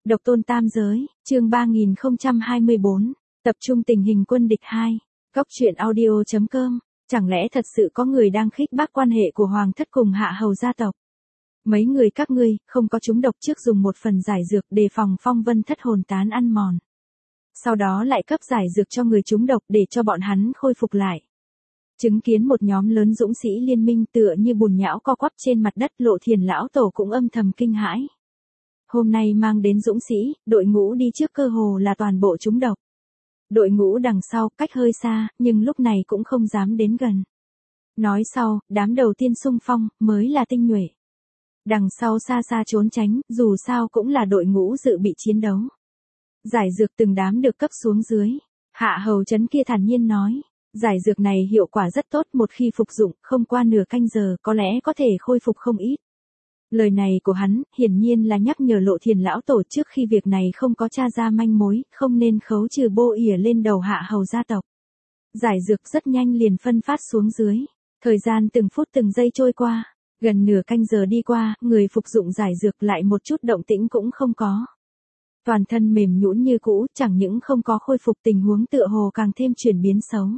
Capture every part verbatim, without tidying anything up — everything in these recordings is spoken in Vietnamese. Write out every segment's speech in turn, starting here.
Độc tôn tam giới, chương ba nghìn không trăm hai mươi bốn, tập trung tình hình quân địch hai, góc truyện audio.com, chẳng lẽ thật sự có người đang khích bác quan hệ của Hoàng thất cùng Hạ hầu gia tộc? Mấy người các ngươi, không có trúng độc trước dùng một phần giải dược đề phòng Phong Vân thất hồn tán ăn mòn. Sau đó lại cấp giải dược cho người trúng độc để cho bọn hắn khôi phục lại. Chứng kiến một nhóm lớn dũng sĩ liên minh tựa như bùn nhão co quắp trên mặt đất, Lộ Thiền lão tổ cũng âm thầm kinh hãi. Hôm nay mang đến dũng sĩ, đội ngũ đi trước cơ hồ là toàn bộ trúng độc. Đội ngũ đằng sau cách hơi xa, nhưng lúc này cũng không dám đến gần. Nói sau, đám đầu tiên xung phong, mới là tinh nhuệ. Đằng sau xa xa trốn tránh, dù sao cũng là đội ngũ dự bị chiến đấu. Giải dược từng đám được cấp xuống dưới. Hạ hầu chấn kia thản nhiên nói. Giải dược này hiệu quả rất tốt, một khi phục dụng, không qua nửa canh giờ có lẽ có thể khôi phục không ít. Lời này của hắn, hiển nhiên là nhắc nhở Lộ Thiền lão tổ trước khi việc này không có tra ra manh mối, không nên khấu trừ bô ỉa lên đầu Hạ hầu gia tộc. Giải dược rất nhanh liền phân phát xuống dưới. Thời gian từng phút từng giây trôi qua. Gần nửa canh giờ đi qua, người phục dụng giải dược lại một chút động tĩnh cũng không có. Toàn thân mềm nhũn như cũ, chẳng những không có khôi phục, tình huống tựa hồ càng thêm chuyển biến xấu.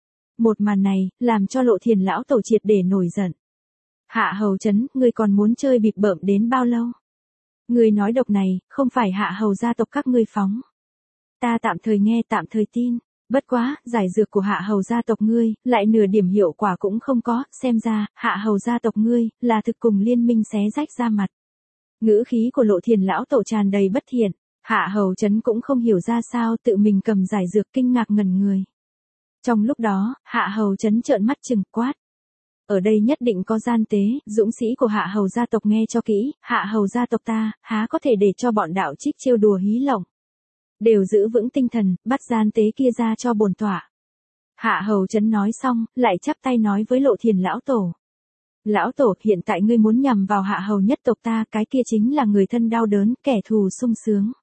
Một màn này, làm cho Lộ Thiền lão tổ triệt để nổi giận. Hạ hầu chấn, ngươi còn muốn chơi bịp bợm đến bao lâu? Ngươi nói độc này, không phải Hạ hầu gia tộc các ngươi phóng. Ta tạm thời nghe tạm thời tin, bất quá, giải dược của Hạ hầu gia tộc ngươi, lại nửa điểm hiệu quả cũng không có, xem ra, Hạ hầu gia tộc ngươi, là thực cùng liên minh xé rách ra mặt. Ngữ khí của Lộ Thiền lão tổ tràn đầy bất thiện, Hạ hầu chấn cũng không hiểu ra sao tự mình cầm giải dược kinh ngạc ngẩn người. Trong lúc đó, Hạ hầu chấn trợn mắt trừng quát. Ở đây nhất định có gian tế, dũng sĩ của Hạ hầu gia tộc nghe cho kỹ, Hạ hầu gia tộc ta, há có thể để cho bọn đạo trích trêu đùa hí lộng. Đều giữ vững tinh thần, bắt gian tế kia ra cho bổn tọa. Hạ hầu chấn nói xong, lại chắp tay nói với Lộ Thiền lão tổ. Lão tổ, hiện tại ngươi muốn nhằm vào Hạ hầu nhất tộc ta, cái kia chính là người thân đau đớn, kẻ thù sung sướng.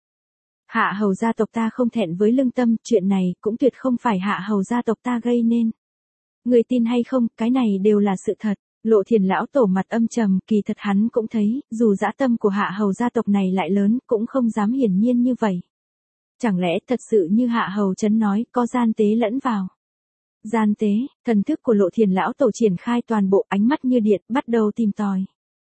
Hạ hầu gia tộc ta không thẹn với lương tâm, chuyện này cũng tuyệt không phải Hạ hầu gia tộc ta gây nên. Người tin hay không, cái này đều là sự thật. Lộ Thiền lão tổ mặt âm trầm, kỳ thật hắn cũng thấy, dù dã tâm của Hạ hầu gia tộc này lại lớn, cũng không dám hiển nhiên như vậy. Chẳng lẽ thật sự như Hạ hầu chấn nói, có gian tế lẫn vào. Gian tế, thần thức của Lộ Thiền lão tổ triển khai toàn bộ, ánh mắt như điện, bắt đầu tìm tòi.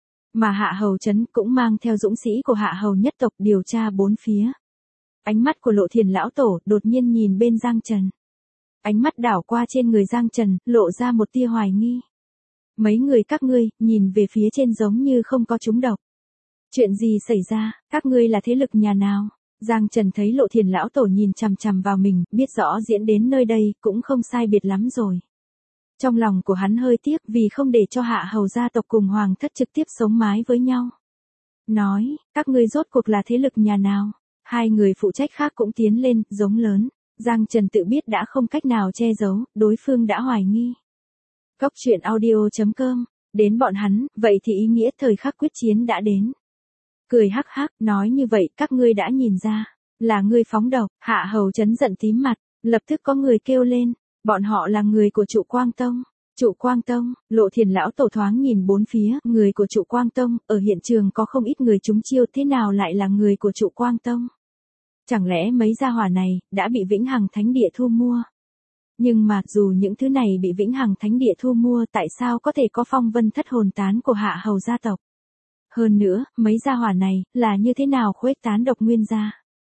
Mà Hạ hầu chấn cũng mang theo dũng sĩ của Hạ hầu nhất tộc điều tra bốn phía. Ánh mắt của Lộ Thiền lão tổ đột nhiên nhìn bên Giang Trần. Ánh mắt đảo qua trên người Giang Trần, lộ ra một tia hoài nghi. Mấy người các ngươi, nhìn về phía trên giống như không có trúng độc. Chuyện gì xảy ra, các ngươi là thế lực nhà nào? Giang Trần thấy Lộ Thiền lão tổ nhìn chằm chằm vào mình, biết rõ diễn đến nơi đây, cũng không sai biệt lắm rồi. Trong lòng của hắn hơi tiếc vì không để cho Hạ hầu gia tộc cùng Hoàng thất trực tiếp sống mái với nhau. Nói, các ngươi rốt cuộc là thế lực nhà nào? Hai người phụ trách khác cũng tiến lên, giống lớn. Giang Trần tự biết đã không cách nào che giấu, đối phương đã hoài nghi. Góc truyện audio.com, đến bọn hắn, vậy thì ý nghĩa thời khắc quyết chiến đã đến. Cười hắc hắc, nói như vậy các ngươi đã nhìn ra, là ngươi phóng độc. Hạ hầu chấn giận tím mặt, lập tức có người kêu lên, bọn họ là người của Trụ Quang Tông. Trụ Quang Tông, Lộ Thiền lão tổ thoáng nhìn bốn phía, người của Trụ Quang Tông, ở hiện trường có không ít người trúng chiêu, thế nào lại là người của Trụ Quang Tông? Chẳng lẽ mấy gia hỏa này, đã bị Vĩnh Hằng Thánh Địa thu mua? Nhưng mà, dù những thứ này bị Vĩnh Hằng Thánh Địa thu mua, tại sao có thể có Phong Vân thất hồn tán của Hạ hầu gia tộc? Hơn nữa, mấy gia hỏa này, là như thế nào khuếch tán độc nguyên gia?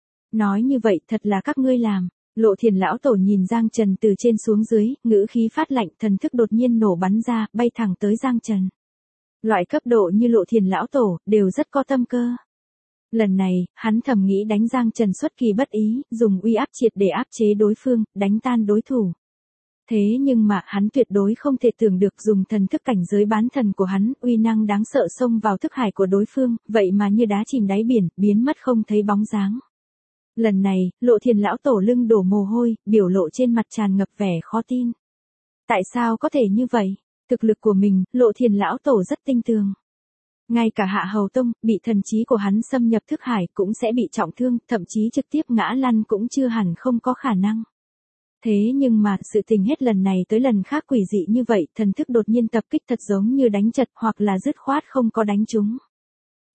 Nói như vậy, thật là các ngươi làm. Lộ Thiền lão tổ nhìn Giang Trần từ trên xuống dưới, ngữ khí phát lạnh, thần thức đột nhiên nổ bắn ra, bay thẳng tới Giang Trần. Loại cấp độ như Lộ Thiền lão tổ, đều rất có tâm cơ. Lần này, hắn thầm nghĩ đánh Giang Trần xuất kỳ bất ý, dùng uy áp triệt để áp chế đối phương, đánh tan đối thủ. Thế nhưng mà, hắn tuyệt đối không thể tưởng được dùng thần thức cảnh giới bán thần của hắn, uy năng đáng sợ xông vào thức hải của đối phương, vậy mà như đá chìm đáy biển, biến mất không thấy bóng dáng. Lần này, Lộ Thiền lão tổ lưng đổ mồ hôi, biểu lộ trên mặt tràn ngập vẻ khó tin. Tại sao có thể như vậy? Thực lực của mình, Lộ Thiền lão tổ rất tinh tường. Ngay cả Hạ hầu tông, bị thần trí của hắn xâm nhập thức hải cũng sẽ bị trọng thương, thậm chí trực tiếp ngã lăn cũng chưa hẳn không có khả năng. Thế nhưng mà, sự tình hết lần này tới lần khác quỷ dị như vậy, thần thức đột nhiên tập kích thật giống như đánh chật hoặc là dứt khoát không có đánh trúng.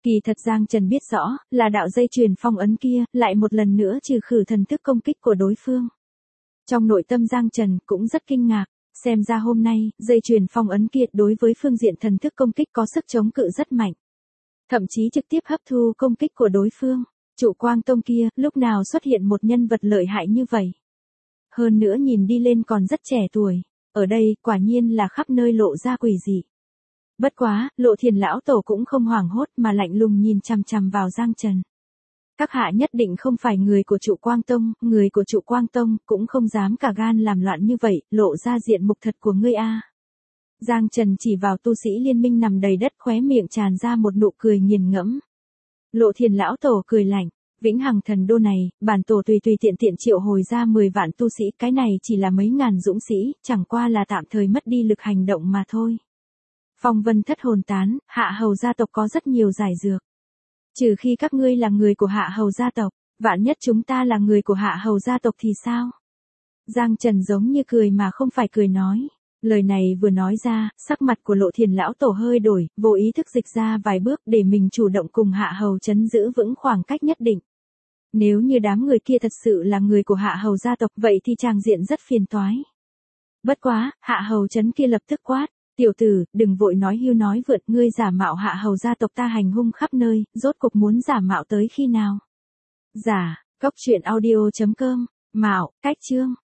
Kỳ thật Giang Trần biết rõ, là đạo dây chuyền phong ấn kia, lại một lần nữa trừ khử thần thức công kích của đối phương. Trong nội tâm Giang Trần cũng rất kinh ngạc, xem ra hôm nay, dây chuyền phong ấn kia đối với phương diện thần thức công kích có sức chống cự rất mạnh. Thậm chí trực tiếp hấp thu công kích của đối phương. Trụ Quang Tông kia, lúc nào xuất hiện một nhân vật lợi hại như vậy. Hơn nữa nhìn đi lên còn rất trẻ tuổi, ở đây quả nhiên là khắp nơi lộ ra quỷ dị. Bất quá, Lộ Thiền lão tổ cũng không hoảng hốt mà lạnh lùng nhìn chằm chằm vào Giang Trần. Các hạ nhất định không phải người của Trụ Quang Tông, người của Trụ Quang Tông cũng không dám cả gan làm loạn như vậy, lộ ra diện mục thật của ngươi a. Giang Trần chỉ vào tu sĩ liên minh nằm đầy đất, khóe miệng tràn ra một nụ cười nghiền ngẫm. Lộ Thiền lão tổ cười lạnh, Vĩnh Hằng thần đô này, bản tổ tùy tùy tiện tiện triệu hồi ra mười vạn tu sĩ, cái này chỉ là mấy ngàn dũng sĩ, chẳng qua là tạm thời mất đi lực hành động mà thôi. Phong vân thất hồn tán, Hạ Hầu gia tộc có rất nhiều giải dược. Trừ khi các ngươi là người của Hạ Hầu gia tộc, vạn nhất chúng ta là người của Hạ Hầu gia tộc thì sao? Giang Trần giống như cười mà không phải cười nói. Lời này vừa nói ra, sắc mặt của Lộ Thiền lão tổ hơi đổi, vô ý thức dịch ra vài bước để mình chủ động cùng Hạ Hầu trấn giữ vững khoảng cách nhất định. Nếu như đám người kia thật sự là người của Hạ Hầu gia tộc vậy thì tràng diện rất phiền toái. Bất quá, Hạ Hầu trấn kia lập tức quát. Tiểu tử, đừng vội nói hưu nói vượt, ngươi giả mạo Hạ Hầu gia tộc ta hành hung khắp nơi, rốt cục muốn giả mạo tới khi nào? Giả, Cốc Truyện Audio chấm com, mạo, cách chương.